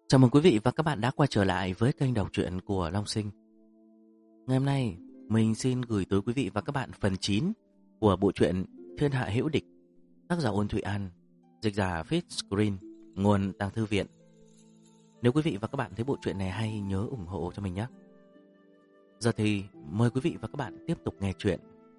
Chào mừng quý vị và các bạn đã quay trở lại với kênh đọc truyện của Long Sinh. Ngày hôm nay, mình xin gửi tới quý vị và các bạn phần 9 của bộ truyện Thiên Hạ Hữu Địch, tác giả Ôn Thụy An, dịch giả Fit Screen, nguồn Tàng Thư Viện. Nếu quý vị và các bạn thấy bộ truyện này hay, nhớ ủng hộ cho mình nhé. Giờ thì mời quý vị và các bạn tiếp tục nghe truyện.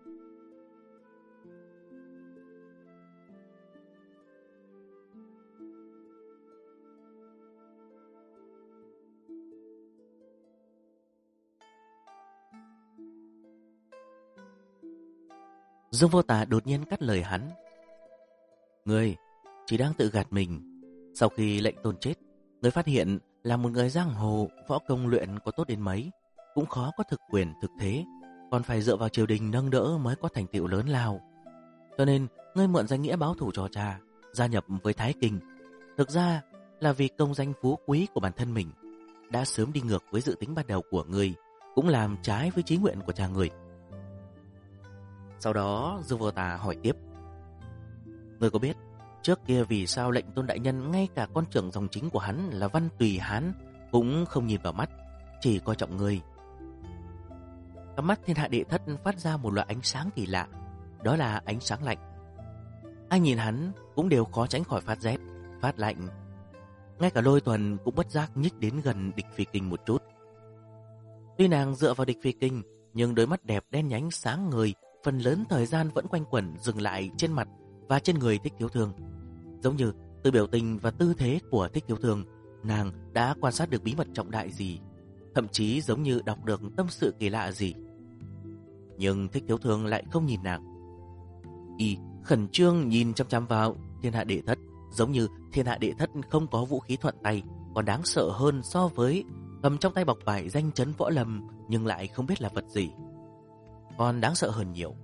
Dương Vô Tà đột nhiên cắt lời hắn. Ngươi chỉ đang tự gạt mình. Sau khi lệnh tôn chết, ngươi phát hiện là một người giang hồ, võ công luyện có tốt đến mấy cũng khó có thực quyền thực thế, còn phải dựa vào triều đình nâng đỡ mới có thành tựu lớn lao. Cho nên ngươi mượn danh nghĩa báo thù cho cha, gia nhập với Thái Kinh. Thực ra là vì công danh phú quý của bản thân mình, đã sớm đi ngược với dự tính ban đầu của ngươi, cũng làm trái với chí nguyện của cha ngươi. Sau đó Dương Vô Tà hỏi tiếp. Ngươi có biết trước kia vì sao lệnh tôn đại nhân ngay cả con trưởng dòng chính của hắn là Văn Tùy Hán cũng không nhìn vào mắt, chỉ coi trọng ngươi? Cặp mắt Thiên Hạ Đệ Thất phát ra một loại ánh sáng kỳ lạ, đó là ánh sáng lạnh. Ai nhìn hắn cũng đều khó tránh khỏi phát rét, phát lạnh. Ngay cả Lôi Thuần cũng bất giác nhích đến gần Địch Phi Kinh một chút. Tuy nàng dựa vào Địch Phi Kinh, nhưng đôi mắt đẹp đen nhánh sáng ngời phần lớn thời gian vẫn quanh quẩn dừng lại trên mặt và trên người Thích Thiếu Thương. Giống như từ biểu tình và tư thế của Thích Thiếu Thương, nàng đã quan sát được bí mật trọng đại gì, thậm chí giống như đọc được tâm sự kỳ lạ gì. Nhưng Thích Thiếu Thương lại không nhìn nàng. Y khẩn trương nhìn chăm chăm vào Thiên Hạ Đệ Thất, giống như Thiên Hạ Đệ Thất không có vũ khí thuận tay, còn đáng sợ hơn so với cầm trong tay bọc vải danh chấn võ lâm nhưng lại không biết là vật gì. Còn đáng sợ hơn nhiều.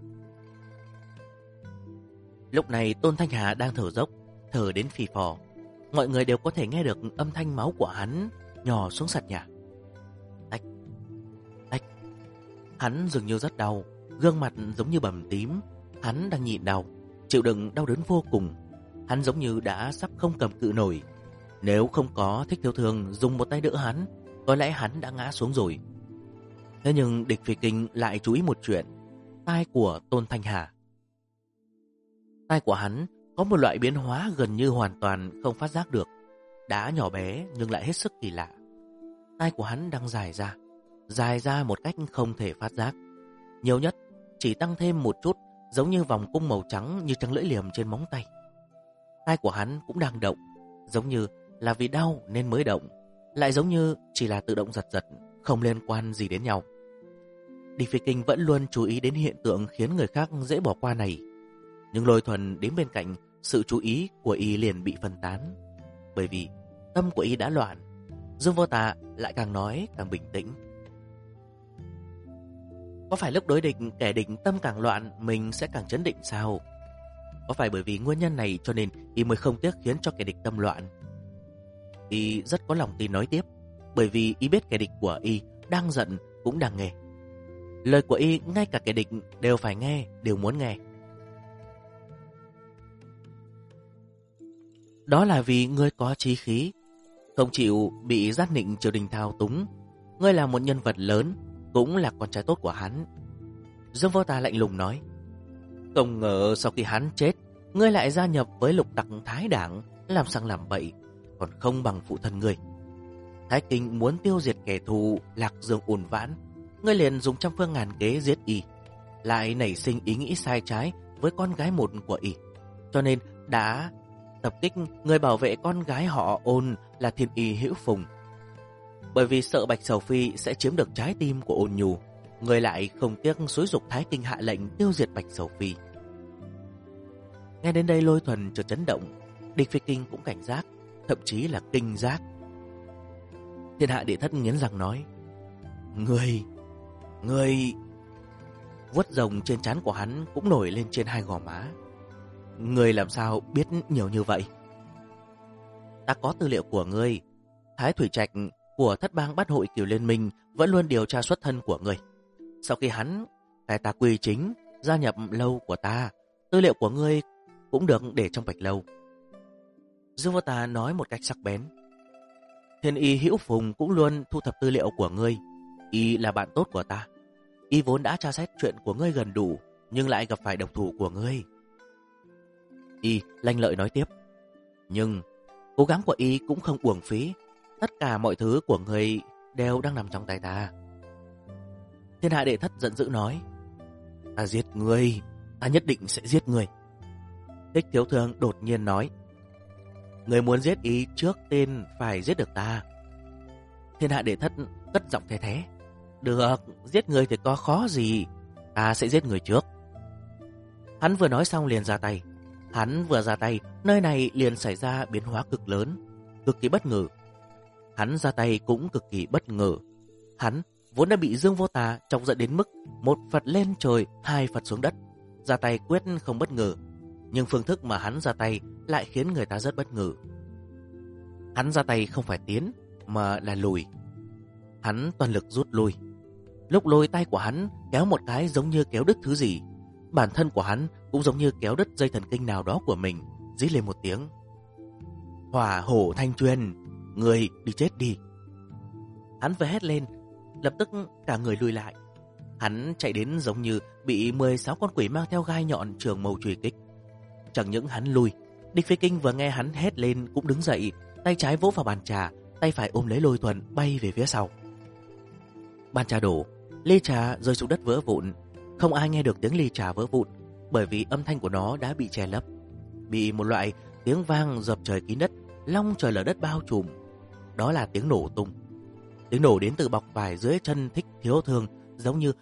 Lúc này Tôn Thanh Hà đang thở dốc, thở đến phì phò. Mọi người đều có thể nghe được âm thanh máu của hắn nhỏ xuống sàn nhà. Tách, tách. Hắn dường như rất đau, gương mặt giống như bầm tím. Hắn đang nhịn đau, chịu đựng đau đớn vô cùng. Hắn giống như đã sắp không cầm cự nổi. Nếu không có Thích Thiếu Thương dùng một tay đỡ hắn, có lẽ hắn đã ngã xuống rồi. Thế nhưng Địch Phi Kinh lại chú ý một chuyện. Tai của Tôn Thanh Hà. Tai của hắn có một loại biến hóa gần như hoàn toàn không phát giác được. Đã nhỏ bé nhưng lại hết sức kỳ lạ. Tai của hắn đang dài ra một cách không thể phát giác. Nhiều nhất chỉ tăng thêm một chút, giống như vòng cung màu trắng như trăng lưỡi liềm trên móng tay. Tai của hắn cũng đang động, giống như là vì đau nên mới động, lại giống như chỉ là tự động giật giật, không liên quan gì đến nhau. Địch Phi Kinh vẫn luôn chú ý đến hiện tượng khiến người khác dễ bỏ qua này. Nhưng Lôi Thuần đến bên cạnh, sự chú ý của y liền bị phân tán. Bởi vì tâm của y đã loạn. Dương Vô Tà lại càng nói càng bình tĩnh. Có phải lúc đối địch kẻ địch tâm càng loạn, mình sẽ càng trấn định sao? Có phải bởi vì nguyên nhân này cho nên y mới không tiếc khiến cho kẻ địch tâm loạn? Y rất có lòng tin nói tiếp, bởi vì y biết kẻ địch của y đang giận cũng đang nghe. Lời của y ngay cả kẻ địch đều phải nghe, đều muốn nghe. Đó là vì ngươi có chí khí, không chịu bị giác nịnh triều đình thao túng. Ngươi là một nhân vật lớn, cũng là con trai tốt của hắn. Dương Vô Tà lạnh lùng nói. Không ngờ sau khi hắn chết, ngươi lại gia nhập với lục tặc Thái Đảng, làm sang làm bậy, còn không bằng phụ thân ngươi. Thái Kinh muốn tiêu diệt kẻ thù Lạc Dương Uẩn Vãn, ngươi liền dùng trăm phương ngàn kế giết y, lại nảy sinh ý nghĩ sai trái với con gái một của y, cho nên đã tập kích người bảo vệ con gái họ Ôn là Thiên Y Hữu Phùng. Bởi vì sợ Bạch Sầu Phi sẽ chiếm được trái tim của Ôn Nhu, người lại không tiếc xúi giục Thái Kinh hạ lệnh tiêu diệt Bạch Sầu Phi. Nghe đến đây Lôi Thuần chợt chấn động, Địch Phi Kinh cũng cảnh giác, thậm chí là kinh giác. Thiên Hạ Đệ Thất nghiến răng nói. Ngươi... Vuốt rồng trên trán của hắn cũng nổi lên trên hai gò má. Ngươi làm sao biết nhiều như vậy? Ta có tư liệu của ngươi. Thái Thủy Trạch của Thất Bang Bát Hội Kiều Liên Minh vẫn luôn điều tra xuất thân của ngươi. Sau khi hắn cai ta quy chính, gia nhập lâu của ta, tư liệu của ngươi cũng được để trong Bạch Lâu. Dương Vô Tà nói một cách sắc bén. Thiên y Hữu Phùng cũng luôn thu thập tư liệu của ngươi. Y là bạn tốt của ta. Y vốn đã tra xét chuyện của ngươi gần đủ, nhưng lại gặp phải độc thủ của ngươi. Y lanh lợi nói tiếp. Nhưng cố gắng của Y cũng không uổng phí. Tất cả mọi thứ của ngươi đều đang nằm trong tay ta. Thiên Hạ Đệ Thất giận dữ nói. Ta giết ngươi, ta nhất định sẽ giết ngươi. Thích Thiếu Thương đột nhiên nói. Ngươi muốn giết Y trước tiên phải giết được ta. Thiên Hạ Đệ Thất cất giọng the thế. Được, giết người thì có khó gì, ta sẽ giết người trước. Hắn vừa nói xong liền ra tay. Hắn vừa ra tay, nơi này liền xảy ra biến hóa cực lớn, cực kỳ bất ngờ. Hắn ra tay cũng cực kỳ bất ngờ. Hắn vốn đã bị Dương Vô Tà chọc giận đến mức một Phật lên trời, hai Phật xuống đất. Ra tay quyết không bất ngờ, nhưng phương thức mà hắn ra tay lại khiến người ta rất bất ngờ. Hắn ra tay không phải tiến mà là lùi. Hắn toàn lực rút lui. Lúc lùi tay của hắn kéo một cái giống như kéo đứt thứ gì. Bản thân của hắn cũng giống như kéo đứt dây thần kinh nào đó của mình, rít lên một tiếng. Hỏa hổ thanh truyền, người đi chết đi. Hắn vừa hét lên, lập tức cả người lùi lại. Hắn chạy đến giống như bị 16 con quỷ mang theo gai nhọn trường mâu truy kích. Chẳng những hắn lùi, Địch Phi Kinh vừa nghe hắn hét lên cũng đứng dậy, tay trái vỗ vào bàn trà, tay phải ôm lấy Lôi Thuần bay về phía sau. Bàn trà đổ, ly trà rơi xuống đất vỡ vụn. Không ai nghe được tiếng ly trà vỡ vụn, bởi vì âm thanh của nó đã bị che lấp, bị một loại tiếng vang dập trời kín đất, long trời lở đất bao trùm. Đó là tiếng nổ tung. Tiếng nổ đến từ bọc vải dưới chân Thích Thiếu Thương, giống như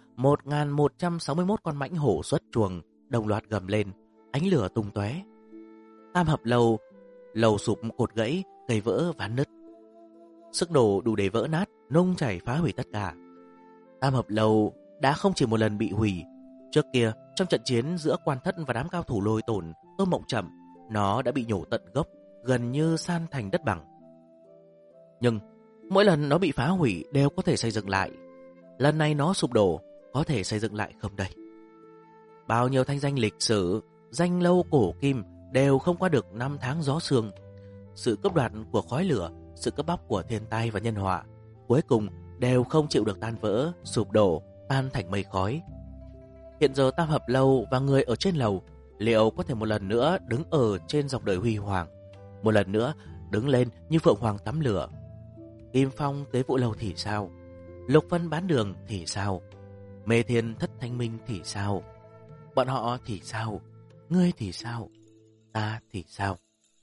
1161 con mãnh hổ xuất chuồng, đồng loạt gầm lên, ánh lửa tung tóe. Tam hợp lầu sụp cột gãy, cây vỡ ván nứt. Sức nổ đủ để vỡ nát, nung chảy phá hủy tất cả. Tam hợp lầu đã không chỉ một lần bị hủy. Trước kia, trong trận chiến giữa Quan Thất và đám cao thủ Lôi Tổn, Tô Mộng Chậm, nó đã bị nhổ tận gốc, gần như san thành đất bằng. Nhưng mỗi lần nó bị phá hủy đều có thể xây dựng lại. Lần này nó sụp đổ, có thể xây dựng lại không đây? Bao nhiêu thanh danh lịch sử, danh lâu cổ kim đều không qua được năm tháng gió sương. Sự cướp đoạt của khói lửa, sự cướp bóc của thiên tai và nhân họa, cuối cùng đều không chịu được tan vỡ, sụp đổ, tan thành mây khói. Hiện giờ Tam Hợp Lâu và người ở trên lầu liệu có thể một lần nữa đứng ở trên dòng đời huy hoàng, một lần nữa đứng lên như phượng hoàng tắm lửa? Kim Phong Tế Vũ Lâu thì sao? Lục Vân Bán Đường thì sao? Mê Thiên Thất Thanh Minh thì sao? Bọn họ thì sao? Ngươi thì sao? Ta thì sao?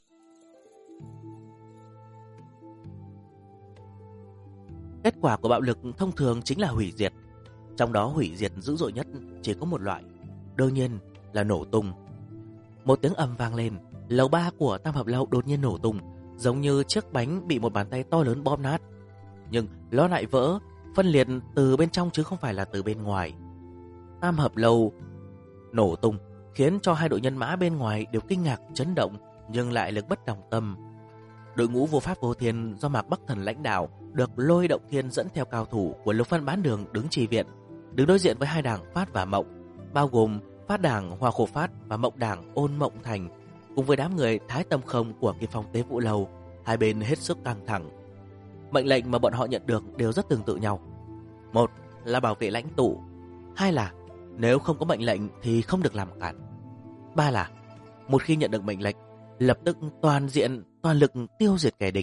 Kết quả của bạo lực thông thường chính là hủy diệt. Trong đó hủy diệt dữ dội nhất chỉ có một loại, đương nhiên là nổ tung. Một tiếng ầm vang lên, lầu 3 của Tam Hợp Lâu đột nhiên nổ tung, giống như chiếc bánh bị một bàn tay to lớn bóp nát. Nhưng nó lại vỡ, phân liệt từ bên trong chứ không phải là từ bên ngoài. Tam Hợp Lâu nổ tung khiến cho hai đội nhân mã bên ngoài đều kinh ngạc chấn động, nhưng lại lực bất tòng tâm. Đội ngũ vô pháp vô thiên do Mạc Bắc Thần lãnh đạo được Lôi Động Thiên dẫn theo cao thủ của Lục Vân Bán Đường đứng chi viện, đứng đối diện với hai đảng Phát và Mộng, bao gồm Phát đảng Hoa Khổ Phát và Mộng đảng Ôn Mộng Thành, cùng với đám người Thái Tâm Không của Kim Phong Tế Vũ Lâu. Hai bên hết sức căng thẳng. Mệnh lệnh mà bọn họ nhận được đều rất tương tự nhau. Một là bảo vệ lãnh tụ, hai là nếu không có mệnh lệnh thì không được làm cản, ba là một khi nhận được mệnh lệnh lập tức toàn diện toàn lực tiêu diệt kẻ địch.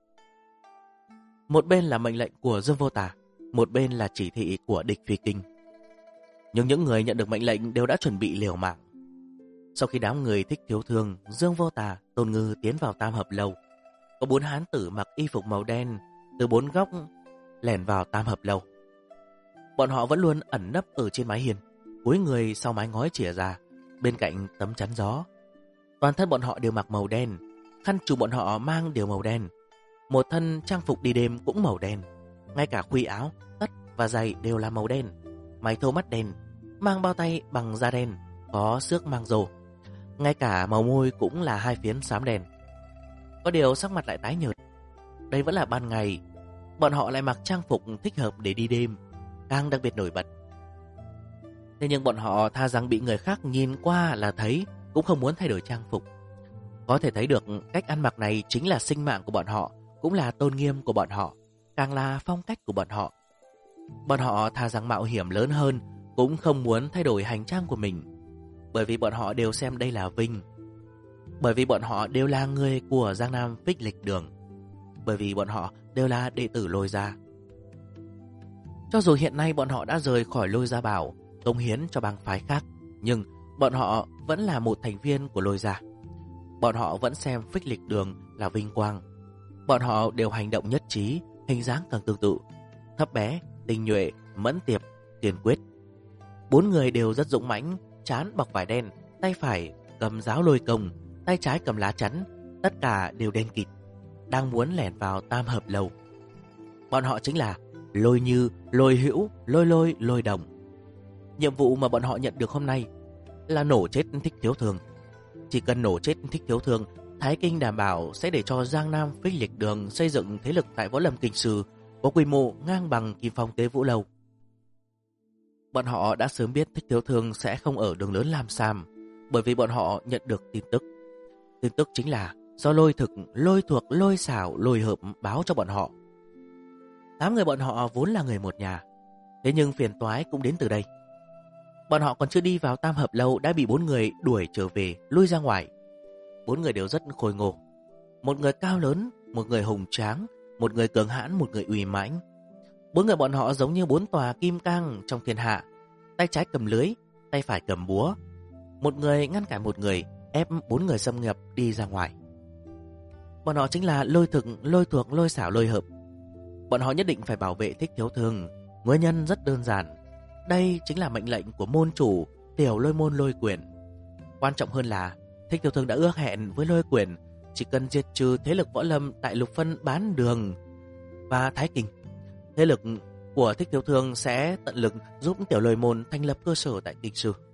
Một bên là mệnh lệnh của Dương Vô Tà, một bên là chỉ thị của Địch Phi Kinh. Nhưng những người nhận được mệnh lệnh đều đã chuẩn bị liều mạng. Sau khi đám người Thích Thiếu Thương, Dương Vô Tà, Tôn Ngư tiến vào Tam Hợp Lâu, có 4 hán tử mặc y phục màu đen từ 4 góc lẻn vào Tam Hợp Lâu. Bọn họ vẫn luôn ẩn nấp ở trên mái hiên, cúi người sau mái ngói chìa ra, bên cạnh tấm chắn gió. Toàn thân bọn họ đều mặc màu đen, khăn trùm bọn họ mang đều màu đen, một thân trang phục đi đêm cũng màu đen, ngay cả khuy áo, tất và giày đều là màu đen, mày thâu mắt đen, mang bao tay bằng da đen, có xước mang rồ, ngay cả màu môi cũng là hai phiến xám đen. Có điều sắc mặt lại tái nhợt. Đây vẫn là ban ngày, bọn họ lại mặc trang phục thích hợp để đi đêm, càng đặc biệt nổi bật. Thế nhưng bọn họ tha rằng bị người khác nhìn qua là thấy, cũng không muốn thay đổi trang phục. Có thể thấy được cách ăn mặc này chính là sinh mạng của bọn họ, cũng là tôn nghiêm của bọn họ, càng là phong cách của bọn họ. Bọn họ thà rằng mạo hiểm lớn hơn cũng không muốn thay đổi hành trang của mình, bởi vì bọn họ đều xem đây là vinh. Bởi vì bọn họ đều là người của Giang Nam Phích Lịch Đường. Bởi vì bọn họ đều là đệ tử Lôi Gia. Cho dù hiện nay bọn họ đã rời khỏi Lôi Gia Bảo, cống hiến cho bang phái khác, nhưng bọn họ vẫn là một thành viên của Lôi Gia. Bọn họ vẫn xem Phích Lịch Đường là vinh quang. Bọn họ đều hành động nhất trí, hình dáng càng tương tự. Thấp bé, tinh nhuệ, mẫn tiệp, kiên quyết. 4 người đều rất dũng mãnh, trán bọc vải đen, tay phải cầm giáo lôi công, tay trái cầm lá chắn, tất cả đều đen kịt, đang muốn lẻn vào Tam Hợp Lâu. Bọn họ chính là Lôi Như, Lôi Hữu, Lôi Đồng. Nhiệm vụ mà bọn họ nhận được hôm nay là nổ chết Thích Thiếu Thương. Chỉ cần nổ chết Thích Thiếu Thương, Thái Kinh đảm bảo sẽ để cho Giang Nam Phích Lịch Đường xây dựng thế lực tại Võ Lâm Kinh Sư có quy mô ngang bằng Kim Phong Tế Vũ Lâu. Bọn họ đã sớm biết Thích Thiếu Thương sẽ không ở đường lớn Lam Sam, bởi vì bọn họ nhận được tin tức. Tin tức chính là do Lôi Thực, Lôi Thuộc, Lôi Xảo, Lôi Hợp báo cho bọn họ. 8 người bọn họ vốn là người một nhà, thế nhưng phiền toái cũng đến từ đây. Bọn họ còn chưa đi vào Tam Hợp Lâu đã bị 4 người đuổi trở về, lui ra ngoài. 4 người đều rất khôi ngô. Một người cao lớn, một người hùng tráng, một người cường hãn, một người uy mãnh. 4 người bọn họ giống như 4 tòa kim cang trong thiên hạ, tay trái cầm lưới, tay phải cầm búa. Một người ngăn cản một người, ép 4 người xâm nhập đi ra ngoài. Bọn họ chính là Lôi Thực, Lôi Thuộc, Lôi Xảo, Lôi Hợp. Bọn họ nhất định phải bảo vệ Thích Thiếu Thương. Nguyên nhân rất đơn giản. Đây chính là mệnh lệnh của môn chủ Tiểu Lôi Môn Lôi Quyền. Quan trọng hơn là Thích Thiếu Thương đã ước hẹn với Lôi Quyền, chỉ cần diệt trừ thế lực võ lâm tại Lục Phân, Bán Đường và Thái Kinh, thế lực của Thích Thiếu Thương sẽ tận lực giúp Tiểu Lôi Môn thành lập cơ sở tại Kinh Sư.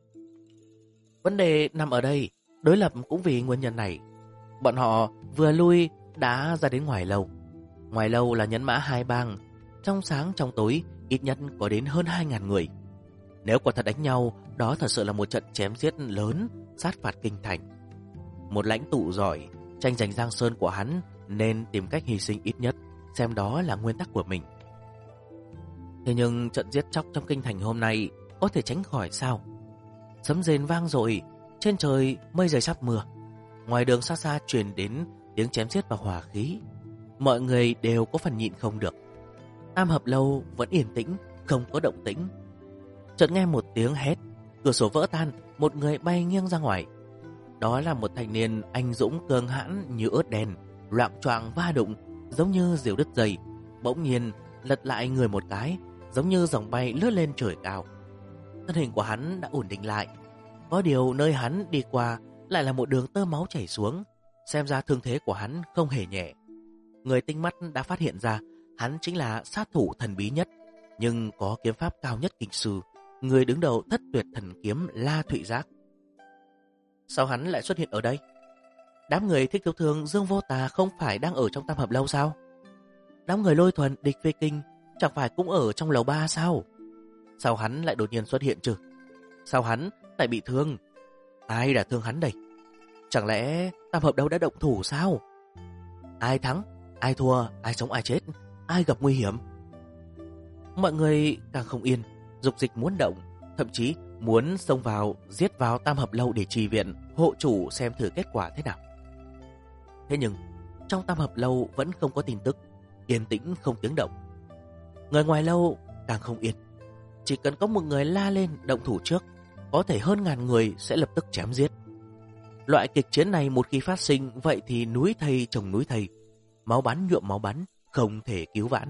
Vấn đề nằm ở đây, đối lập cũng vì nguyên nhân này. Bọn họ vừa lui đã ra đến ngoài lâu. Ngoài lâu là nhân mã hai bang, trong sáng trong tối ít nhất có đến hơn 2.000 người. Nếu quả thật đánh nhau, đó thật sự là một trận chém giết lớn, sát phạt kinh thành. Một lãnh tụ giỏi, tranh giành Giang Sơn của hắn nên tìm cách hy sinh ít nhất, xem đó là nguyên tắc của mình. Thế nhưng trận giết chóc trong kinh thành hôm nay có thể tránh khỏi sao? Sấm rền vang dội, trên trời mây dày sắp mưa. Ngoài đường xa xa truyền đến tiếng chém giết và hỏa khí. Mọi người đều có phần nhịn không được. Tam Hợp Lâu vẫn yên tĩnh, không có động tĩnh. Chợt nghe một tiếng hét, cửa sổ vỡ tan, một người bay nghiêng ra ngoài. Đó là một thanh niên anh dũng cường hãn như ớt đen, loạng choạng va đụng, giống như diều đứt dây. Bỗng nhiên lật lại người một cái, giống như dòng bay lướt lên trời cao. Thân hình của hắn đã ổn định lại. Có điều nơi hắn đi qua lại là một đường tơ máu chảy xuống. Xem ra thương thế của hắn không hề nhẹ. Người tinh mắt đã phát hiện ra hắn chính là sát thủ thần bí nhất, nhưng có kiếm pháp cao nhất Kinh Sư, người đứng đầu Thất Tuyệt Thần Kiếm La Thụy Giác. Sao hắn lại xuất hiện ở đây? Đám người Thích Thiếu Thương, Dương Vô Tà không phải đang ở trong Tam Hợp Lâu sao? Đám người Lôi Thuần, Địch Phê Kinh chẳng phải cũng ở trong lầu 3 sao? Sao hắn lại đột nhiên xuất hiện chứ? Sao hắn lại bị thương? Ai đã thương hắn đây? Chẳng lẽ Tam Hợp Lâu đã động thủ sao? Ai thắng? Ai thua? Ai sống ai chết? Ai gặp nguy hiểm? Mọi người càng không yên, dục dịch muốn động, thậm chí muốn xông vào, giết vào Tam Hợp Lâu để trì viện, hộ chủ xem thử kết quả thế nào. Thế nhưng trong Tam Hợp Lâu vẫn không có tin tức, yên tĩnh không tiếng động. Người ngoài lâu càng không yên. Chỉ cần có một người la lên động thủ trước, có thể hơn ngàn người sẽ lập tức chém giết. Loại kịch chiến này một khi phát sinh, vậy thì núi thây chồng núi thây, máu bắn nhuộm máu bắn, không thể cứu vãn.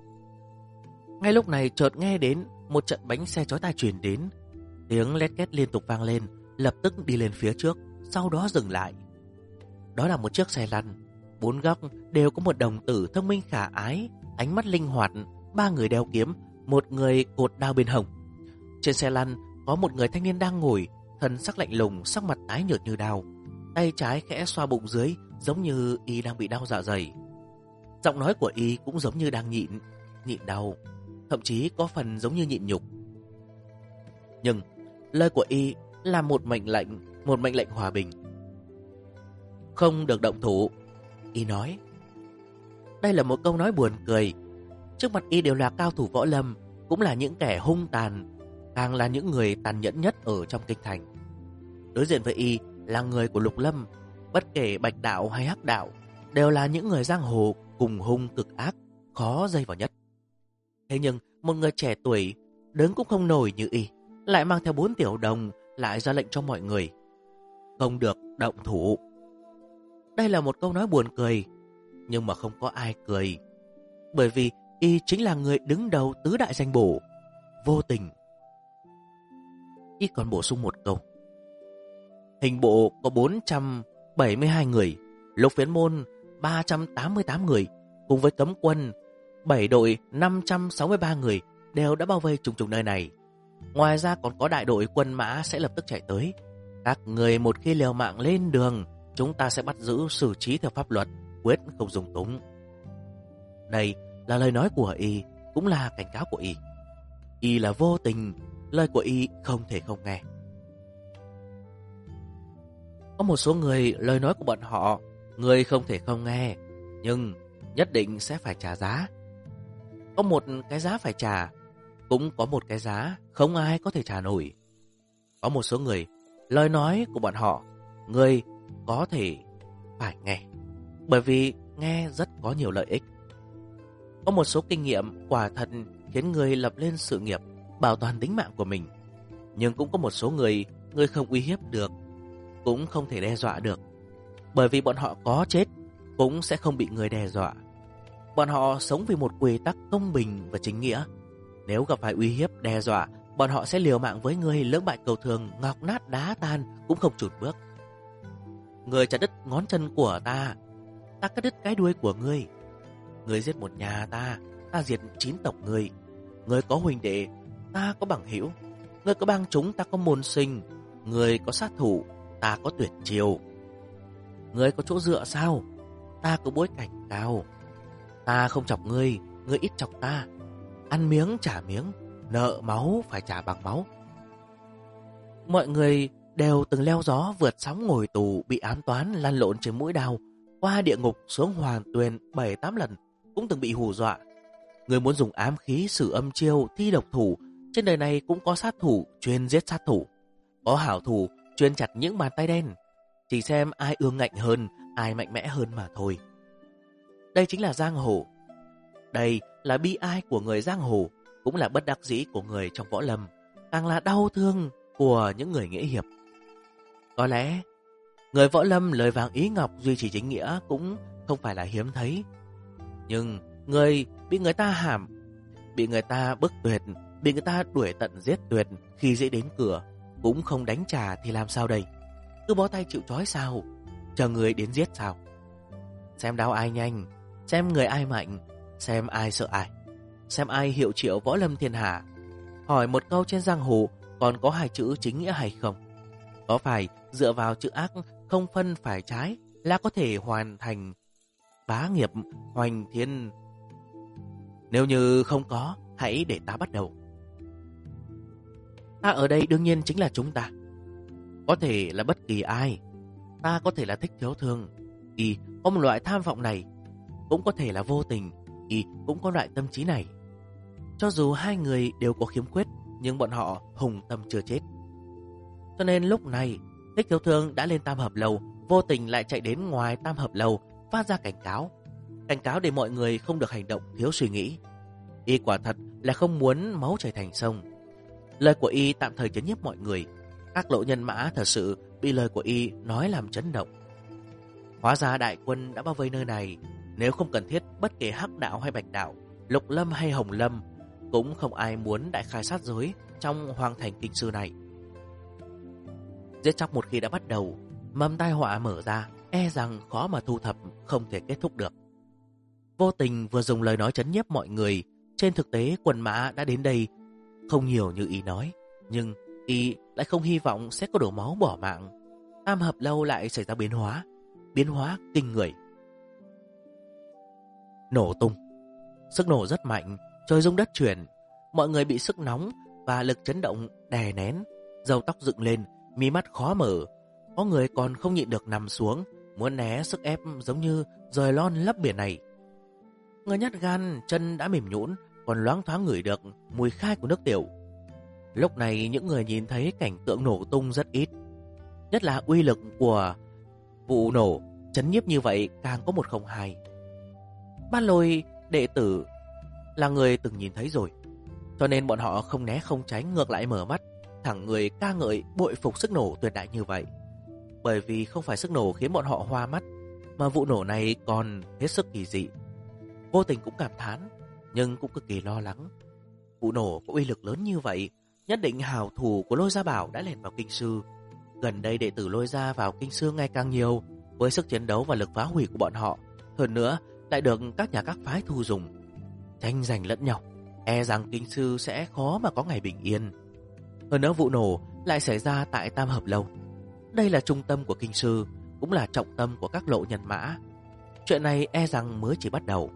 Ngay lúc này chợt nghe đến một trận bánh xe chói tai truyền đến, tiếng lét két liên tục vang lên, lập tức đi lên phía trước, sau đó dừng lại. Đó là một chiếc xe lăn, 4 góc đều có một đồng tử thông minh khả ái, ánh mắt linh hoạt, 3 người đeo kiếm, một người cột đao bên hông. Trên xe lăn có một người thanh niên đang ngồi, thân sắc lạnh lùng, sắc mặt tái nhợt như đao, tay trái khẽ xoa bụng dưới, giống như y đang bị đau dạ dày. Giọng nói của y cũng giống như đang nhịn đau, thậm chí có phần giống như nhịn nhục. Nhưng lời của y là một mệnh lệnh hòa bình. Không được động thủ, y nói. Đây là một câu nói buồn cười. Trước mặt y đều là cao thủ võ lâm, cũng là những kẻ hung tàn, càng là những người tàn nhẫn nhất ở trong kinh thành. Đối diện với y là người của Lục Lâm, bất kể bạch đạo hay hắc đạo, đều là những người giang hồ cùng hung cực ác, khó dây vào nhất. Thế nhưng một người trẻ tuổi, đứng cũng không nổi như y, lại mang theo 4 tiểu đồng, lại ra lệnh cho mọi người không được động thủ. Đây là một câu nói buồn cười, nhưng mà không có ai cười, bởi vì y chính là người đứng đầu tứ đại danh bổ, Vô Tình. Y còn bổ sung một câu: hình bộ có 472 người, Lục Phiến môn 388 người, cùng với cấm quân 7 đội 563 người đều đã bao vây trùng trùng nơi này. Ngoài ra còn có đại đội quân mã sẽ lập tức chạy tới. Các người một khi liều mạng lên đường, chúng ta sẽ bắt giữ xử trí theo pháp luật, quyết không dùng túng. Đây là lời nói của y, cũng là cảnh cáo của y. Y là Vô Tình, lời của y không thể không nghe. Có một số người, lời nói của bọn họ người không thể không nghe, nhưng nhất định sẽ phải trả giá. Có một cái giá phải trả, cũng có một cái giá không ai có thể trả nổi. Có một số người, lời nói của bọn họ người có thể phải nghe, bởi vì nghe rất có nhiều lợi ích. Có một số kinh nghiệm quả thật khiến người lập lên sự nghiệp, bảo toàn tính mạng của mình. Nhưng cũng có một số người không uy hiếp được, cũng không thể đe dọa được, bởi vì bọn họ có chết cũng sẽ không bị người đe dọa. Bọn họ sống vì một quy tắc công bình và chính nghĩa. Nếu gặp phải uy hiếp đe dọa, bọn họ sẽ liều mạng với người, lưỡng bại cầu thường, ngọc nát đá tan cũng không chùn bước. Người chặt đứt ngón chân của ta, ta cắt đứt cái đuôi của ngươi. Người giết một nhà ta, ta diệt 9 tộc người. Người có huynh đệ, ta có bằng hữu. Người có bang chúng, ta có môn sinh. Người có sát thủ, ta có tuyệt chiêu. Người có chỗ dựa sao, ta có bối cảnh cao. Ta không chọc ngươi, ngươi ít chọc ta. Ăn miếng trả miếng, nợ máu phải trả bằng máu. Mọi người đều từng leo gió vượt sóng, ngồi tù, bị ám toán, lăn lộn trên mũi đao, qua địa ngục xuống hoàng tuyền 7-8 lần, cũng từng bị hù dọa. Người muốn dùng ám khí, sử âm chiêu, thi độc thủ, trên đời này cũng có sát thủ chuyên giết sát thủ, có hảo thủ chuyên chặt những bàn tay đen. Chỉ xem ai ương ngạnh hơn, ai mạnh mẽ hơn mà thôi. Đây chính là giang hồ. Đây là bi ai của người giang hồ, cũng là bất đắc dĩ của người trong võ lâm, càng là đau thương của những người nghĩa hiệp. Có lẽ người võ lâm lời vàng ý ngọc duy trì chính nghĩa cũng không phải là hiếm thấy. Nhưng người bị người ta hãm, bị người ta bức tuyệt, bị người ta đuổi tận giết tuyệt, khi dễ đến cửa cũng không đánh trả thì làm sao đây? Cứ bó tay chịu trói sao? Chờ người đến giết sao? Xem đau ai nhanh, xem người ai mạnh, xem ai sợ ai, xem ai hiệu triệu võ lâm thiên hạ. Hỏi một câu trên giang hồ còn có 2 chữ chính nghĩa hay không? Có phải dựa vào chữ ác không phân phải trái là có thể hoàn thành bá nghiệp hoành thiên? Nếu như không có, hãy để ta bắt đầu. Ta ở đây đương nhiên chính là chúng ta. Có thể là bất kỳ ai. Ta có thể là Thích Thiếu Thương, y có một loại tham vọng này. Cũng có thể là Vô Tình, y cũng có loại tâm trí này. Cho dù 2 người đều có khiếm khuyết, nhưng bọn họ hùng tâm chưa chết. Cho nên lúc này Thích Thiếu Thương đã lên Tam Hợp Lầu, Vô Tình lại chạy đến ngoài Tam Hợp Lầu phát ra cảnh cáo. Cảnh cáo để mọi người không được hành động thiếu suy nghĩ. Y quả thật là không muốn máu chảy thành sông. Lời của y tạm thời chấn nhiếp mọi người. Các lộ nhân mã thật sự bị lời của y nói làm chấn động. Hóa ra đại quân đã bao vây nơi này. Nếu không cần thiết, bất kể hắc đạo hay bạch đạo, Lục Lâm hay Hồng Lâm, cũng không ai muốn đại khai sát giới trong hoàng thành kinh sư này. Giết chóc một khi đã bắt đầu, mầm tai họa mở ra, e rằng khó mà thu thập, không thể kết thúc được. Vô Tình vừa dùng lời nói trấn nhiếp mọi người. Trên thực tế quân mã đã đến đây không nhiều như y nói, nhưng y lại không hy vọng sẽ có đổ máu bỏ mạng. Tam Hợp Lâu lại xảy ra biến hóa kinh người. Nổ tung, sức nổ rất mạnh, trời rung đất chuyển. Mọi người bị sức nóng và lực chấn động đè nén, râu tóc dựng lên, mí mắt khó mở. Có người còn không nhịn được nằm xuống, muốn né sức ép giống như rời lon lấp biển này. Người nhát gan chân đã mềm nhũn, còn loáng thoáng ngửi được mùi khai của nước tiểu. Lúc này những người nhìn thấy cảnh tượng nổ tung rất ít, nhất là uy lực của vụ nổ chấn nhiếp như vậy càng có 102. Ban Lôi đệ tử là người từng nhìn thấy rồi, cho nên bọn họ không né không tránh, ngược lại mở mắt thẳng người ca ngợi bội phục sức nổ tuyệt đại như vậy. Bởi vì không phải sức nổ khiến bọn họ hoa mắt, mà vụ nổ này còn hết sức kỳ dị. Vô Tình cũng cảm thán, nhưng cũng cực kỳ lo lắng. Vụ nổ có uy lực lớn như vậy, nhất định hào thủ của Lôi Gia Bảo đã lẻn vào kinh sư. Gần đây đệ tử Lôi Gia vào kinh sư ngày càng nhiều, với sức chiến đấu và lực phá hủy của bọn họ, hơn nữa lại được các nhà các phái thu dùng, tranh giành lẫn nhau, e rằng kinh sư sẽ khó mà có ngày bình yên. Hơn nữa vụ nổ lại xảy ra tại Tam Hợp Lâu. Đây là trung tâm của kinh sư, cũng là trọng tâm của các lộ nhân mã. Chuyện này e rằng mới chỉ bắt đầu.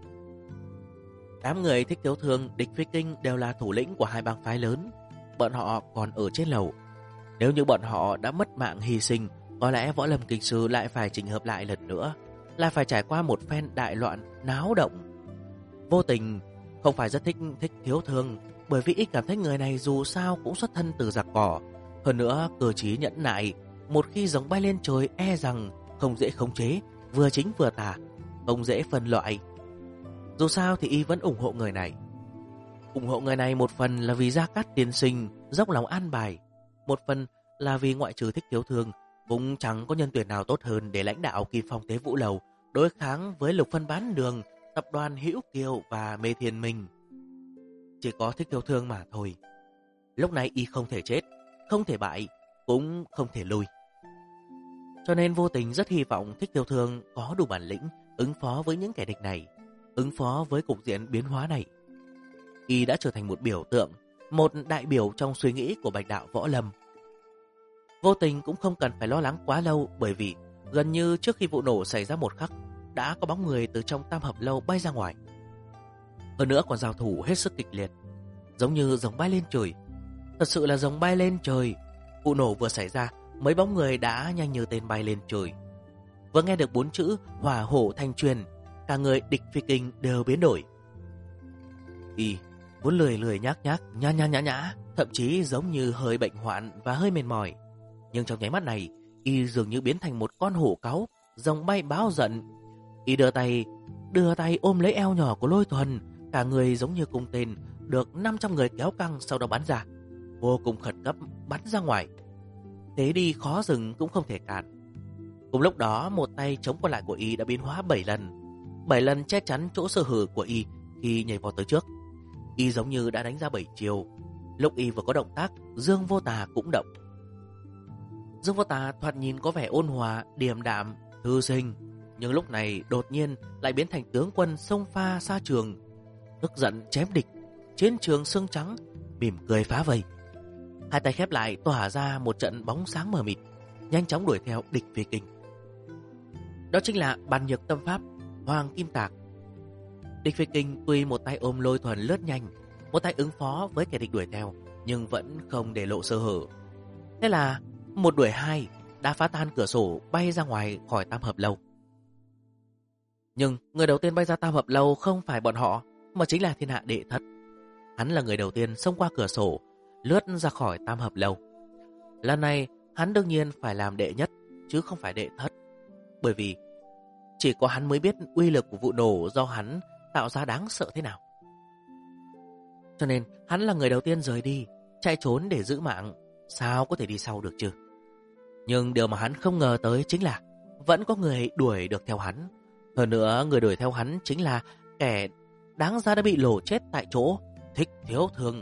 Đám người Thích Thiếu Thương, Địch Phi Kinh đều là thủ lĩnh của hai bang phái lớn. Bọn họ còn ở trên lầu. Nếu như bọn họ đã mất mạng hy sinh, có lẽ võ lâm kinh sư lại phải chỉnh hợp lại lần nữa, lại phải trải qua một phen đại loạn náo động. Vô Tình không phải rất thích Thiếu Thương, bởi vì y cảm thấy người này dù sao cũng xuất thân từ giặc cỏ. Hơn nữa cơ trí nhẫn nại, một khi giống bay lên trời e rằng không dễ khống chế, vừa chính vừa tà, không dễ phân loại. Dù sao thì y vẫn ủng hộ người này. Ủng hộ người này một phần là vì Gia Cát tiên sinh dốc lòng an bài, một phần là vì ngoại trừ Thích Thiếu Thương cũng chẳng có nhân tuyển nào tốt hơn để lãnh đạo Kim Phong Tế Vũ Lầu đối kháng với Lục Phân Bán Đường, tập đoàn Hữu Kiều và Mê Thiên Minh. Chỉ có Thích Thiếu Thương mà thôi. Lúc này y không thể chết, không thể bại, cũng không thể lui. Cho nên Vô Tình rất hy vọng Thích Thiếu Thương có đủ bản lĩnh ứng phó với những kẻ địch này, ứng phó với cục diện biến hóa này. Y đã trở thành một biểu tượng, một đại biểu trong suy nghĩ của Bạch đạo võ lâm. Vô Tình cũng không cần phải lo lắng quá lâu, bởi vì gần như trước khi vụ nổ xảy ra một khắc đã có bóng người từ trong Tam Hợp Lâu bay ra ngoài. Hơn nữa còn giao thủ hết sức kịch liệt, giống như rồng bay lên trời. Thật sự là rồng bay lên trời. Vụ nổ vừa xảy ra, mấy bóng người đã nhanh như tên bay lên trời. Vừa nghe được 4 chữ hỏa hổ thanh truyền, cả người Địch Phi Kinh đều biến đổi. Y vốn lười nhác nhã, thậm chí giống như hơi bệnh hoạn và hơi mệt mỏi, nhưng trong nháy mắt này y dường như biến thành một con hổ cáu, rồng bay báo giận. Y đưa tay ôm lấy eo nhỏ của Lôi Thuần, cả người giống như cung tên được 500 người kéo căng, sau đó bắn ra, vô cùng khẩn cấp bắn ra ngoài. Thế đi khó dừng cũng không thể cản. Cùng lúc đó một tay chống còn lại của y đã biến hóa 7 lần, 7 lần che chắn chỗ sơ hở của y khi nhảy vọt tới trước. Y giống như đã đánh ra 7 chiều. Lúc y vừa có động tác, Dương Vô Tà cũng động. Dương Vô Tà thoạt nhìn có vẻ ôn hòa, điềm đạm, thư sinh, nhưng lúc này đột nhiên lại biến thành tướng quân xông pha xa trường, tức giận chém địch, chiến trường xương trắng, mỉm cười phá vây. Hai tay khép lại tỏa ra một trận bóng sáng mờ mịt, nhanh chóng đuổi theo Địch Phi Kinh. Đó chính là Bàn Nhược Tâm Pháp Hoàng Kim Tạc. Địch Phi Kinh tuy một tay ôm Lôi Thuần lướt nhanh, một tay ứng phó với kẻ địch đuổi theo, nhưng vẫn không để lộ sơ hở. Thế là một đuổi hai đã phá tan cửa sổ, bay ra ngoài khỏi Tam Hợp Lâu. Nhưng người đầu tiên bay ra Tam Hợp Lâu không phải bọn họ, mà chính là Thiên Hạ Đệ Thất. Hắn là người đầu tiên xông qua cửa sổ, lướt ra khỏi Tam Hợp Lâu. Lần này hắn đương nhiên phải làm đệ nhất, chứ không phải đệ thất, bởi vì chỉ có hắn mới biết uy lực của vụ nổ do hắn tạo ra đáng sợ thế nào. Cho nên hắn là người đầu tiên rời đi, chạy trốn để giữ mạng, sao có thể đi sau được chứ. Nhưng điều mà hắn không ngờ tới chính là vẫn có người đuổi được theo hắn. Hơn nữa người đuổi theo hắn chính là kẻ đáng ra đã bị lổ chết tại chỗ, Thích Thiếu Thương.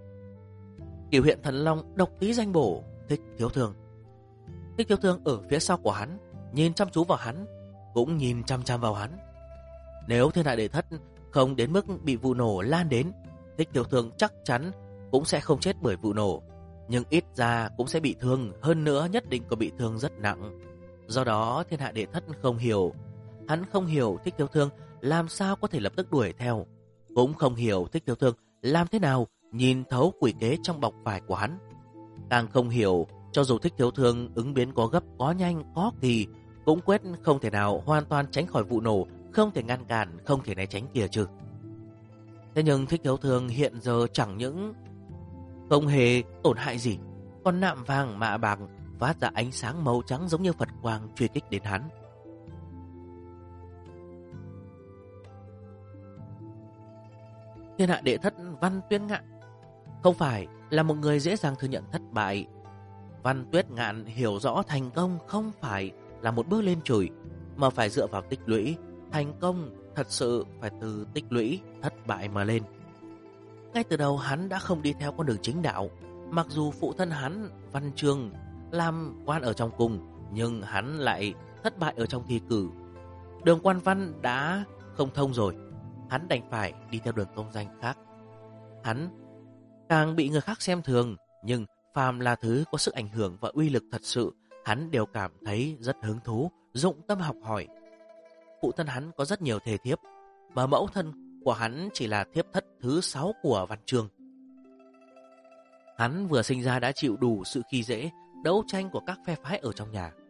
Cửu Hiện Thần Long độc tí danh bổ Thích Thiếu Thương. Thích Thiếu Thương ở phía sau của hắn, nhìn chăm chú vào hắn, cũng nhìn chăm chăm vào hắn. Nếu Thiên Hạ Đệ Thất không đến mức bị vụ nổ lan đến, Thích Thiếu Thương chắc chắn cũng sẽ không chết bởi vụ nổ, nhưng ít ra cũng sẽ bị thương, hơn nữa nhất định có bị thương rất nặng. Do đó Thiên Hạ Đệ Thất không hiểu, hắn không hiểu Thích Thiếu Thương làm sao có thể lập tức đuổi theo, cũng không hiểu Thích Thiếu Thương làm thế nào nhìn thấu quỷ kế trong bọc vải của hắn. Càng không hiểu, cho dù Thích Thiếu Thương ứng biến có gấp, có nhanh, có kỳ, cũng quyết không thể nào hoàn toàn tránh khỏi vụ nổ không thể ngăn cản, không thể né tránh kia chứ. Thế nhưng Thích Thiếu Thương hiện giờ chẳng những không hề tổn hại gì, còn nạm vàng mạ bạc phát ra ánh sáng màu trắng giống như Phật quang truy kích đến hắn. Thiên hạ đệ thất Văn Tuyết Ngạn không phải là một người dễ dàng thừa nhận thất bại. Văn Tuyết Ngạn hiểu rõ thành công không phải là một bước lên trời, mà phải dựa vào tích lũy. Thành công thật sự phải từ tích lũy, thất bại mà lên. Ngay từ đầu hắn đã không đi theo con đường chính đạo. Mặc dù phụ thân hắn Văn Chương làm quan ở trong cung, nhưng hắn lại thất bại ở trong thi cử. Đường quan văn đã không thông rồi, hắn đành phải đi theo đường công danh khác. Hắn càng bị người khác xem thường, nhưng phàm là thứ có sức ảnh hưởng và uy lực thật sự, hắn đều cảm thấy rất hứng thú, dụng tâm học hỏi. Phụ thân hắn có rất nhiều thê thiếp, mà mẫu thân của hắn chỉ là thiếp thất thứ 6 của Văn Chương. Hắn vừa sinh ra đã chịu đủ sự khi dễ, đấu tranh của các phe phái ở trong nhà.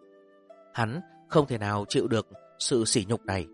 Hắn không thể nào chịu được sự sỉ nhục này.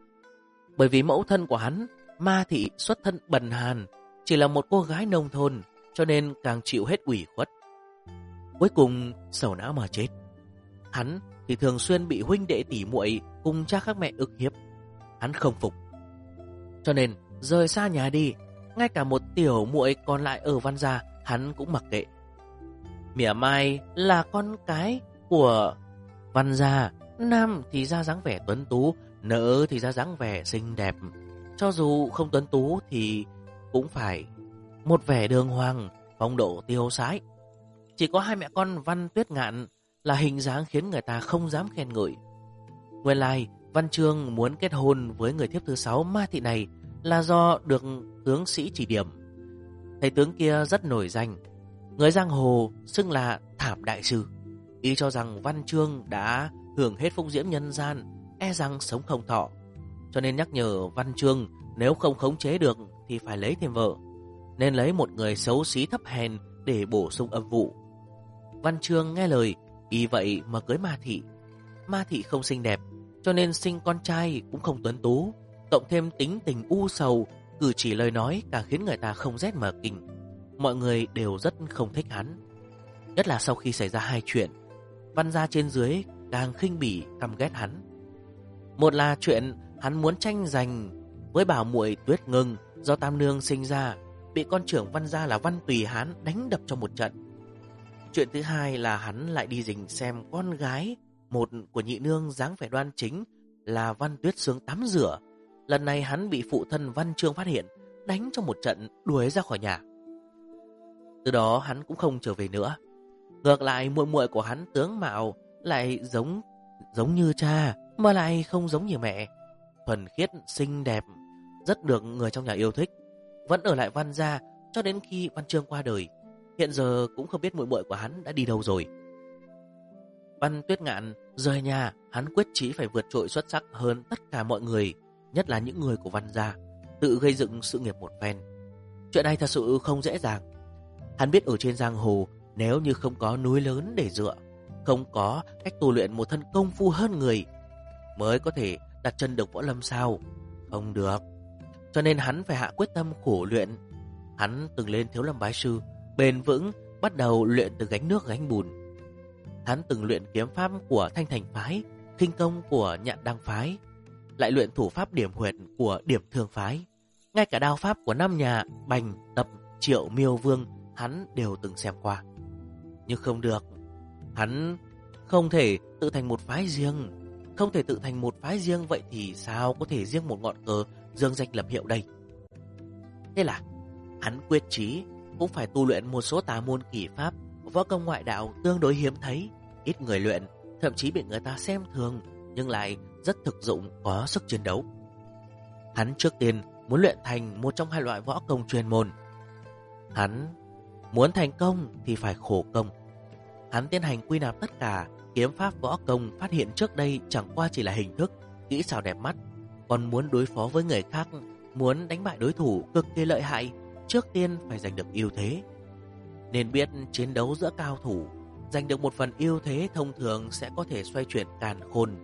Bởi vì mẫu thân của hắn, Ma Thị, xuất thân bần hàn, chỉ là một cô gái nông thôn, cho nên càng chịu hết ủy khuất. Cuối cùng sầu não mà chết. Hắn thì thường xuyên bị huynh đệ tỷ muội cùng cha các mẹ ức hiếp. Hắn không phục, cho nên rời xa nhà đi. Ngay cả một tiểu muội còn lại ở Văn gia hắn cũng mặc kệ. Mỉa mai là con cái của Văn gia, nam thì ra dáng vẻ tuấn tú, nữ thì ra dáng vẻ xinh đẹp. Cho dù không tuấn tú thì cũng phải một vẻ đường hoàng, phong độ tiêu sái. Chỉ có hai mẹ con Văn Tuyết Ngạn là hình dáng khiến người ta không dám khen ngợi. Nguyên lai Văn Chương muốn kết hôn với người thiếp thứ 6 Ma Thị này là do được tướng sĩ chỉ điểm. Thầy tướng kia rất nổi danh, người giang hồ xưng là Thảm Đại Sư. Ý cho rằng Văn Chương đã hưởng hết phúc diễm nhân gian, e rằng sống không thọ, cho nên nhắc nhở Văn Chương nếu không khống chế được thì phải lấy thêm vợ, nên lấy một người xấu xí thấp hèn để bổ sung âm vụ. Văn Chương nghe lời, y vậy mà cưới Ma Thị. Ma Thị không xinh đẹp, cho nên sinh con trai cũng không tuấn tú, cộng thêm tính tình u sầu, cử chỉ lời nói càng khiến người ta không rét mà kinh. Mọi người đều rất không thích hắn, nhất là sau khi xảy ra hai chuyện. Văn gia trên dưới càng khinh bỉ căm ghét hắn. Một là chuyện hắn muốn tranh giành với bảo muội Tuyết Ngưng do Tam Nương sinh ra, bị con trưởng Văn gia là Văn Tùy Hán đánh đập trong một trận. Chuyện thứ hai là hắn lại đi rình xem con gái một của nhị nương dáng vẻ đoan chính là Văn Tuyết Sướng tắm rửa. Lần này hắn bị phụ thân Văn Chương phát hiện, đánh trong một trận, đuổi ra khỏi nhà. Từ đó hắn cũng không trở về nữa. Ngược lại muội muội của hắn tướng mạo lại giống như cha, mà lại không giống như mẹ, thuần khiết xinh đẹp, rất được người trong nhà yêu thích, vẫn ở lại Văn gia cho đến khi Văn Chương qua đời. Hiện giờ cũng không biết muội muội của hắn đã đi đâu rồi. Văn Tuyết Ngạn rời nhà, hắn quyết chí phải vượt trội xuất sắc hơn tất cả mọi người, nhất là những người của Văn gia, tự gây dựng sự nghiệp một phen. Chuyện này thật sự không dễ dàng. Hắn biết ở trên giang hồ, nếu như không có núi lớn để dựa, không có cách tu luyện một thân công phu hơn người, mới có thể đặt chân được võ lâm sao? Không được. Cho nên hắn phải hạ quyết tâm khổ luyện. Hắn từng lên Thiếu Lâm bái sư, bền vững bắt đầu luyện từ gánh nước gánh bùn. Hắn từng luyện kiếm pháp của Thanh Thành phái, khinh công của Nhạn Đăng phái, lại luyện thủ pháp điểm huyệt của Điểm Thương phái. Ngay cả đao pháp của năm nhà Bành, Tập, Triệu, Miêu Vương hắn đều từng xem qua. Nhưng không được. Hắn không thể tự thành một phái riêng. Không thể tự thành một phái riêng, vậy thì sao có thể riêng một ngọn cờ dương danh lập hiệu đây? Thế là hắn quyết chí cũng phải tu luyện một số tà môn kỳ pháp, võ công ngoại đạo tương đối hiếm thấy, ít người luyện, thậm chí bị người ta xem thường, nhưng lại rất thực dụng, có sức chiến đấu. Hắn trước tiên muốn luyện thành một trong hai loại võ công chuyên môn. Hắn muốn thành công thì phải khổ công. Hắn tiến hành quy nạp tất cả kiếm pháp võ công phát hiện trước đây chẳng qua chỉ là hình thức, kỹ xảo đẹp mắt, còn muốn đối phó với người khác, muốn đánh bại đối thủ cực kỳ lợi hại, trước tiên phải giành được ưu thế. Nên biết chiến đấu giữa cao thủ, giành được một phần ưu thế thông thường sẽ có thể xoay chuyển càn khôn.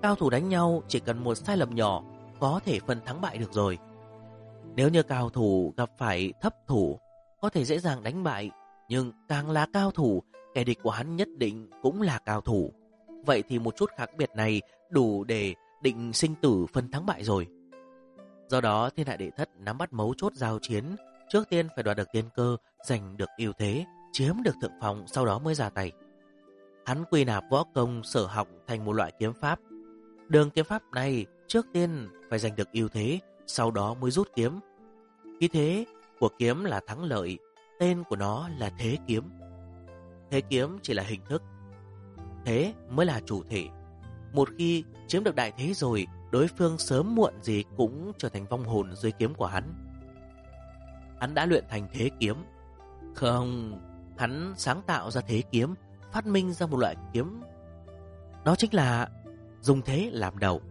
Cao thủ đánh nhau chỉ cần một sai lầm nhỏ có thể phân thắng bại được rồi. Nếu như cao thủ gặp phải thấp thủ, có thể dễ dàng đánh bại, nhưng càng là cao thủ, kẻ địch của hắn nhất định cũng là cao thủ. Vậy thì một chút khác biệt này đủ để định sinh tử phân thắng bại rồi. Do đó, Thiên Hạ Đệ Thất nắm bắt mấu chốt giao chiến, trước tiên phải đoạt được tiên cơ, giành được ưu thế, chiếm được thượng phòng, sau đó mới ra tay. Hắn quy nạp võ công sở học thành một loại kiếm pháp. Đường kiếm pháp này trước tiên phải giành được ưu thế, sau đó mới rút kiếm. Khí thế của kiếm là thắng lợi, tên của nó là thế kiếm. Thế kiếm chỉ là hình thức, thế mới là chủ thể. Một khi chiếm được đại thế rồi, đối phương sớm muộn gì cũng trở thành vong hồn dưới kiếm của hắn. Hắn đã luyện thành thế kiếm. Không, hắn sáng tạo ra thế kiếm, phát minh ra một loại kiếm. Đó chính là dùng thế làm đầu.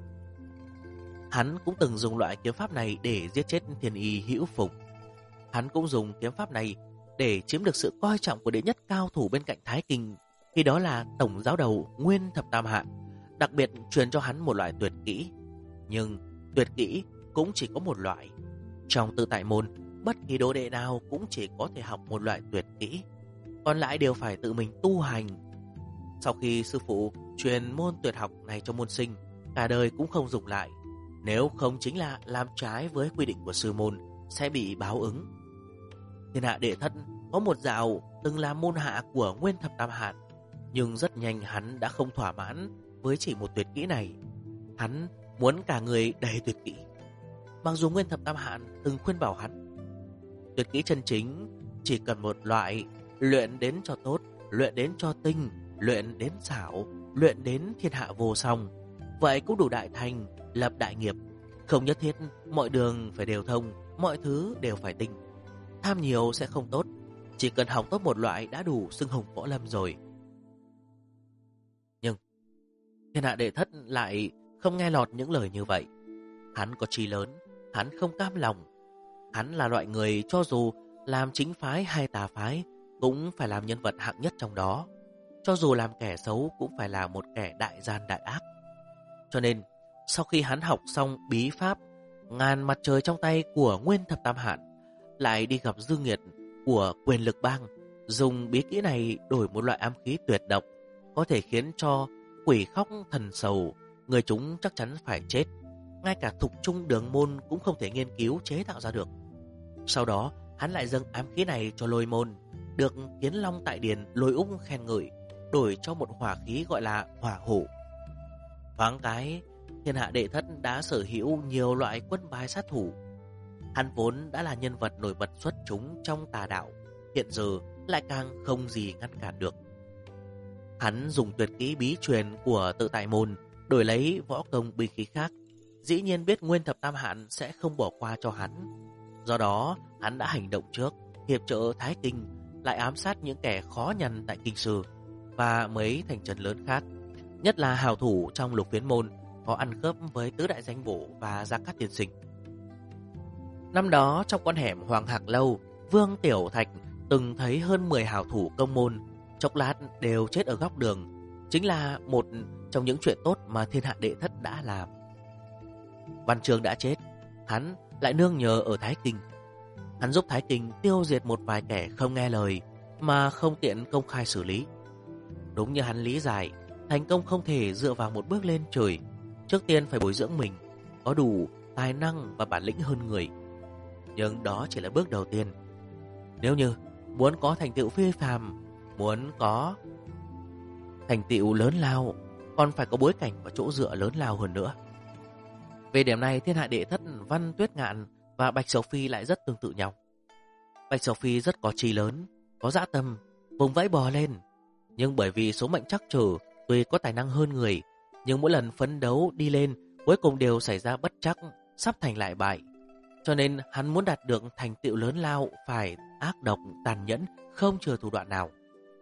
Hắn cũng từng dùng loại kiếm pháp này để giết chết Thiên Y Hữu Phùng. Hắn cũng dùng kiếm pháp này để chiếm được sự coi trọng của đệ nhất cao thủ bên cạnh Thái Kinh, khi đó là tổng giáo đầu Nguyên Thập Tam Hạn, đặc biệt truyền cho hắn một loại tuyệt kỹ. Nhưng tuyệt kỹ cũng chỉ có một loại. Trong Tự Tại Môn, bất kỳ đồ đệ nào cũng chỉ có thể học một loại tuyệt kỹ, còn lại đều phải tự mình tu hành. Sau khi sư phụ truyền môn tuyệt học này cho môn sinh, cả đời cũng không dùng lại. Nếu không chính là làm trái với quy định của sư môn, sẽ bị báo ứng. Thiên Hạ Đệ Thất có một dạo từng là môn hạ của Nguyên Thập Tam Hạn, nhưng rất nhanh hắn đã không thỏa mãn với chỉ một tuyệt kỹ này. Hắn muốn cả người đầy tuyệt kỹ. Mặc dù Nguyên Thập Tam Hạn từng khuyên bảo hắn, tuyệt kỹ chân chính chỉ cần một loại, luyện đến cho tốt, luyện đến cho tinh, luyện đến xảo, luyện đến thiên hạ vô song, vậy cũng đủ đại thành, lập đại nghiệp. Không nhất thiết mọi đường phải đều thông, mọi thứ đều phải tinh. Tham nhiều sẽ không tốt, chỉ cần học tốt một loại đã đủ xưng hùng võ lâm rồi. Nhưng Thiên Hạ Đệ Thất lại không nghe lọt những lời như vậy. Hắn có chí lớn, hắn không cam lòng. Hắn là loại người cho dù làm chính phái hay tà phái cũng phải làm nhân vật hạng nhất trong đó. Cho dù làm kẻ xấu cũng phải là một kẻ đại gian đại ác. Cho nên sau khi hắn học xong bí pháp ngàn mặt trời trong tay của Nguyên Thập Tam Hạn, lại đi gặp Dương Nghiệt của Quyền Lực Bang, dùng bí kỹ này đổi một loại ám khí tuyệt độc, có thể khiến cho quỷ khóc thần sầu, người chúng chắc chắn phải chết. Ngay cả thục trung đường môn cũng không thể nghiên cứu chế tạo ra được. Sau đó hắn lại dâng ám khí này cho Lôi Môn, được Kiến Long tại Điền Lôi Úc khen ngợi, đổi cho một hỏa khí gọi là Hỏa Hổ. Thoáng cái, Thiên Hạ Đệ Thất đã sở hữu nhiều loại quân bài sát thủ. Hắn vốn đã là nhân vật nổi bật xuất chúng trong tà đạo, hiện giờ lại càng không gì ngăn cản được. Hắn dùng tuyệt kỹ bí truyền của Tự Tại Môn đổi lấy võ công binh khí khác, dĩ nhiên biết Nguyên Thập Tam Hạn sẽ không bỏ qua cho hắn. Do đó, hắn đã hành động trước, hiệp trợ Thái Kinh, lại ám sát những kẻ khó nhằn tại Kinh Sư và mấy thành trấn lớn khác, nhất là hào thủ trong Lục Phiến Môn có ăn khớp với Tứ Đại Danh Bổ và Gia Cát Tiên Sinh. Năm đó trong con hẻm Hoàng Hạc Lâu, Vương Tiểu Thạch từng thấy hơn 10 hào thủ công môn chốc lát đều chết ở góc đường, chính là một trong những chuyện tốt mà Thiên Hạ Đệ Thất đã làm. Văn Chương đã chết, hắn lại nương nhờ ở Thái Kinh. Hắn giúp Thái Kinh tiêu diệt một vài kẻ không nghe lời mà không tiện công khai xử lý. Đúng như hắn lý giải, thành công không thể dựa vào một bước lên trời, trước tiên phải bồi dưỡng mình, có đủ tài năng và bản lĩnh hơn người. Nhưng đó chỉ là bước đầu tiên. Nếu như muốn có thành tựu phi phàm, muốn có thành tựu lớn lao, còn phải có bối cảnh và chỗ dựa lớn lao hơn nữa. Về điểm này, Thiên Hạ Đệ Thất Văn Tuyết Ngạn và Bạch Sầu Phi lại rất tương tự nhau. Bạch Sầu Phi rất có chí lớn, có dã tâm, vùng vẫy bò lên. Nhưng bởi vì số mệnh trắc trở, tuy có tài năng hơn người, nhưng mỗi lần phấn đấu đi lên, cuối cùng đều xảy ra bất trắc, sắp thành lại bại. Cho nên hắn muốn đạt được thành tựu lớn lao phải ác độc, tàn nhẫn, không chừa thủ đoạn nào.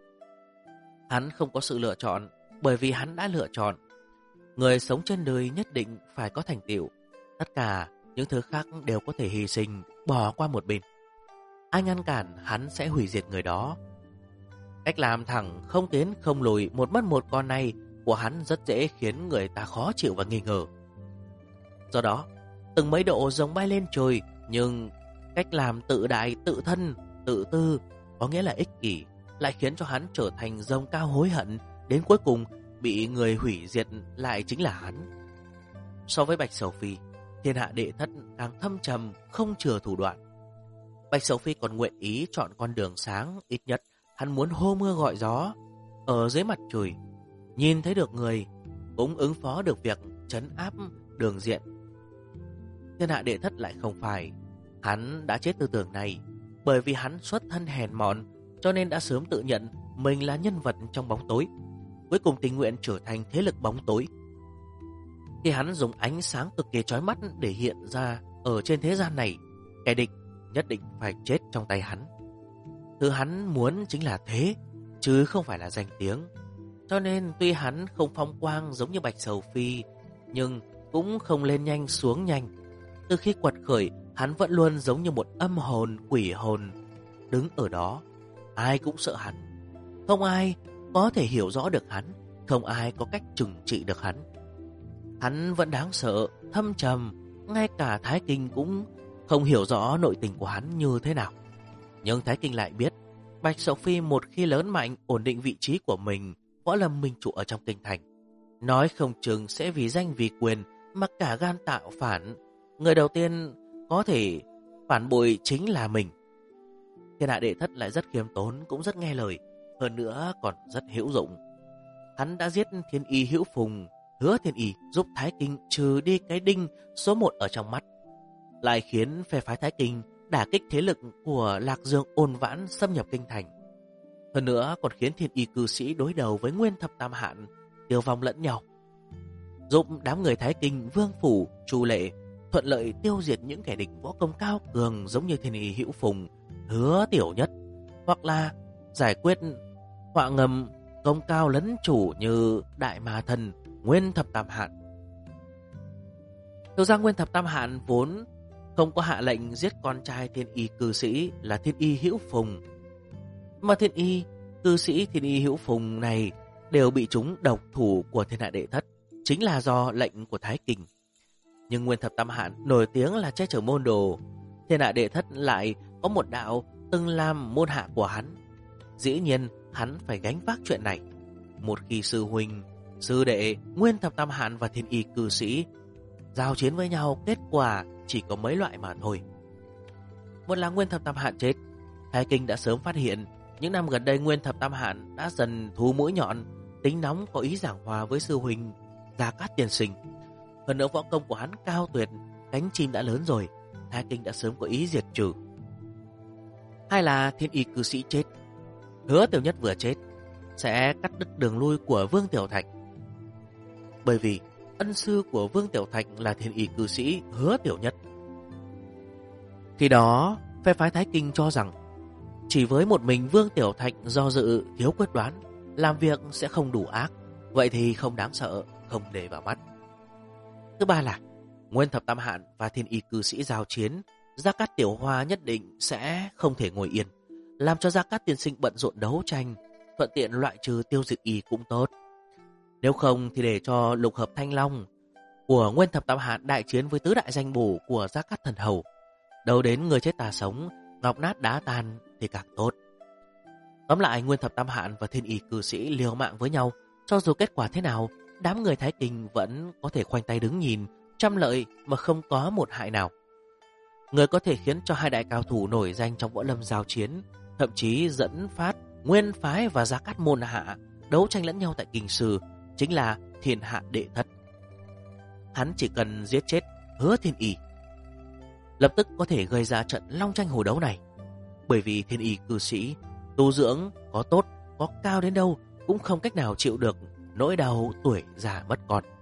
Hắn không có sự lựa chọn, bởi vì hắn đã lựa chọn. Người sống trên đời nhất định phải có thành tựu. Tất cả những thứ khác đều có thể hy sinh, bỏ qua một bên. Ai ngăn cản hắn sẽ hủy diệt người đó. Cách làm thẳng, không tiến không lùi, một mất một con này của hắn rất dễ khiến người ta khó chịu và nghi ngờ. Do đó, từng mấy độ rồng bay lên trời, nhưng cách làm tự đại, tự thân, tự tư, có nghĩa là ích kỷ, lại khiến cho hắn trở thành rồng cao hối hận, đến cuối cùng bị người hủy diệt lại chính là hắn. So với Bạch Sầu Phi, thiên hạ đệ thất càng thâm trầm, không chừa thủ đoạn. Bạch Sầu Phi còn nguyện ý chọn con đường sáng, ít nhất hắn muốn hô mưa gọi gió ở dưới mặt trời, nhìn thấy được người, cũng ứng phó được việc trấn áp đường diện. Thiên hạ đệ thất lại không phải, hắn đã chết tư tưởng này, bởi vì hắn xuất thân hèn mọn, cho nên đã sớm tự nhận mình là nhân vật trong bóng tối, cuối cùng tình nguyện trở thành thế lực bóng tối. Khi hắn dùng ánh sáng cực kỳ chói mắt để hiện ra ở trên thế gian này, kẻ địch nhất định phải chết trong tay hắn. Thứ hắn muốn chính là thế, chứ không phải là danh tiếng. Cho nên tuy hắn không phong quang giống như Bạch Sầu Phi, nhưng cũng không lên nhanh xuống nhanh. Từ khi quật khởi, hắn vẫn luôn giống như một âm hồn, quỷ hồn, đứng ở đó. Ai cũng sợ hắn, không ai có thể hiểu rõ được hắn, không ai có cách trừng trị được hắn. Hắn vẫn đáng sợ, thâm trầm, ngay cả Thái Kinh cũng không hiểu rõ nội tình của hắn như thế nào. Nhưng Thái Kinh lại biết, Bạch Sầu Phi một khi lớn mạnh, ổn định vị trí của mình, võ lâm minh trụ ở trong kinh thành, nói không chừng sẽ vì danh vì quyền mà cả gan tạo phản. Người đầu tiên có thể phản bội chính là mình. Thiên hạ đệ thất lại rất khiêm tốn, cũng rất nghe lời, hơn nữa còn rất hữu dụng. Hắn đã giết Thiên Y Hữu Phùng, Hứa Thiên Y giúp Thái Kinh trừ đi cái đinh số 1 ở trong mắt, lại khiến phe phái Thái Kinh đả kích thế lực của Lạc Dương Ôn Vãn xâm nhập kinh thành. Hơn nữa còn khiến Thiên Y cư sĩ đối đầu với Nguyên Thập Tam Hạn, tiêu vong lẫn nhau, giúp đám người Thái Kinh, Vương Phủ, Chu Lệ thuận lợi tiêu diệt những kẻ địch võ công cao cường giống như Thiên Y Hữu Phùng, Hứa Tiểu Nhất, hoặc là giải quyết họa ngầm công cao lấn chủ như Đại Ma Thần, Nguyên Thập Tam Hạn. Thực ra Nguyên Thập Tam Hạn vốn không có hạ lệnh giết con trai Thiên Y cư sĩ là Thiên Y Hữu Phùng, mà Thiên Y cư sĩ Thiên Y Hữu Phùng này đều bị chúng độc thủ của thiên hạ đệ thất, chính là do lệnh của Thái Kinh. Nhưng Nguyên Thập Tam Hạn nổi tiếng là che chở môn đồ, thiên hạ đệ thất lại có một đạo từng làm môn hạ của hắn, dĩ nhiên hắn phải gánh vác chuyện này. Một khi sư huynh, sư đệ Nguyên Thập Tam Hạn và Thiên Y cư sĩ giao chiến với nhau, kết quả chỉ có mấy loại mà thôi. Một là Nguyên Thập Tam Hạn chết. Thái Kinh đã sớm phát hiện những năm gần đây Nguyên Thập Tam Hạn đã dần thu mũi nhọn, tính nóng, có ý giảng hòa với sư huynh Gia Cát tiên sinh. Hơn nữa võ công của hắn cao tuyệt, cánh chim đã lớn rồi, Thái Kinh đã sớm có ý diệt trừ. Hai là Thiên Y cư sĩ chết. Hứa Tiểu Nhất vừa chết sẽ cắt đứt đường lui của Vương Tiểu Thạch, bởi vì ân sư của Vương Tiểu Thạch là Thiên Y cư sĩ Hứa Tiểu Nhất. Khi đó phe phái Thái Kinh cho rằng chỉ với một mình Vương Tiểu Thạch do dự, thiếu quyết đoán, làm việc sẽ không đủ ác, vậy thì không đáng sợ, không để vào mắt. Thứ ba là Nguyên Thập Tam Hạn và Thiên Y cư sĩ giao chiến, Gia Cát Tiểu Hoa nhất định sẽ không thể ngồi yên, làm cho Gia Cát tiên sinh bận rộn đấu tranh, thuận tiện loại trừ tiêu diệt y cũng tốt. Nếu không thì để cho lục hợp Thanh Long của Nguyên Thập Tam Hạn đại chiến với tứ đại danh bổ của Gia Cát Thần Hầu, đâu đến người chết ta sống, ngọc nát đá tan thì càng tốt. Tóm lại, Nguyên Thập Tam Hạn và Thiên Y cư sĩ liều mạng với nhau, cho dù kết quả thế nào, đám người Thái Kinh vẫn có thể khoanh tay đứng nhìn, trăm lợi mà không có một hại nào. Người có thể khiến cho hai đại cao thủ nổi danh trong võ lâm giao chiến, thậm chí dẫn phát Nguyên phái và Gia Cát môn hạ đấu tranh lẫn nhau tại kinh sư, chính là thiên hạ đệ thất. Hắn chỉ cần giết chết Hứa Thiên Y, lập tức có thể gây ra trận long tranh hổ đấu này. Bởi vì Thiên Y cư sĩ tu dưỡng có tốt, có cao đến đâu cũng không cách nào chịu được nỗi đau tuổi già mất con.